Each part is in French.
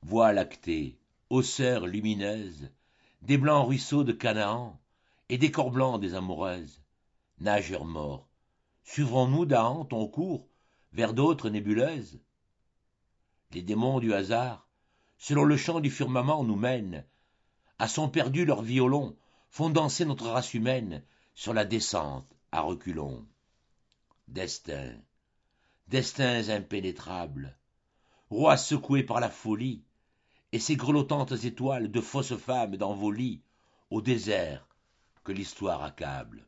Voie lactée, aux sœurs lumineuses, des blancs ruisseaux de Canaan et des corps blancs des amoureuses, nageurs morts, suivrons-nous d'Ahan ton cours vers d'autres nébuleuses? Les démons du hasard, selon le chant du firmament, nous mènent, à son perdu leurs violons font danser notre race humaine sur la descente à reculons. Destins, destins impénétrables, rois secoués par la folie, et ces grelottantes étoiles de fausses femmes dans vos lits, au désert que l'histoire accable.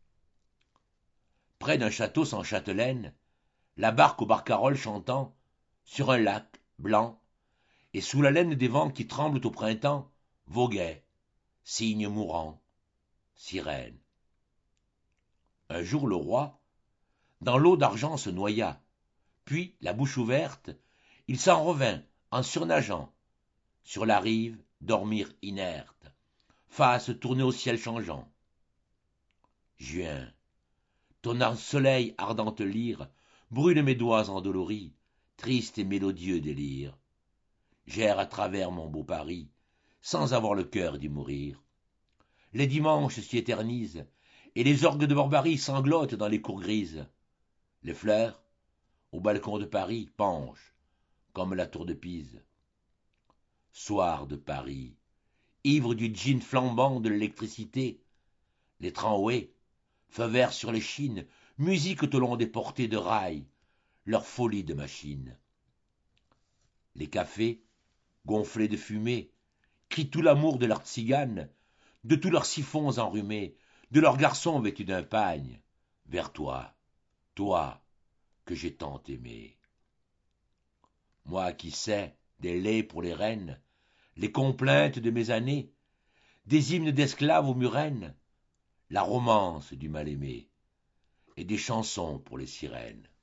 Près d'un château sans châtelaine, la barque aux barcaroles chantant, sur un lac blanc, et sous la laine des vents qui tremblent au printemps, voguait, cygne mourant, sirène. Un jour le roi, dans l'eau d'argent se noya, puis, la bouche ouverte, il s'en revint, en surnageant, sur la rive, dormir inerte, face tournée au ciel changeant. Juin, ton soleil ardente lyre brûle mes doigts endoloris, triste et mélodieux délire. J'erre à travers mon beau Paris, sans avoir le cœur d'y mourir. Les dimanches s'y éternisent, et les orgues de barbarie sanglotent dans les cours grises. Les fleurs, au balcon de Paris, penchent, comme la tour de Pise. Soir de Paris, ivre du gin flambant de l'électricité, les tramways, feux verts sur les chines, musique au long des portées de rails, leur folie de machines. Les cafés, gonflés de fumée, crient tout l'amour de leurs tziganes, de tous leurs siphons enrhumés, de leurs garçons vêtus d'un pagne, vers toi, toi, que j'ai tant aimé. Moi qui sais des laits pour les reines, les complaintes de mes années, des hymnes d'esclaves aux murennes, la romance du mal-aimé, et des chansons pour les sirènes.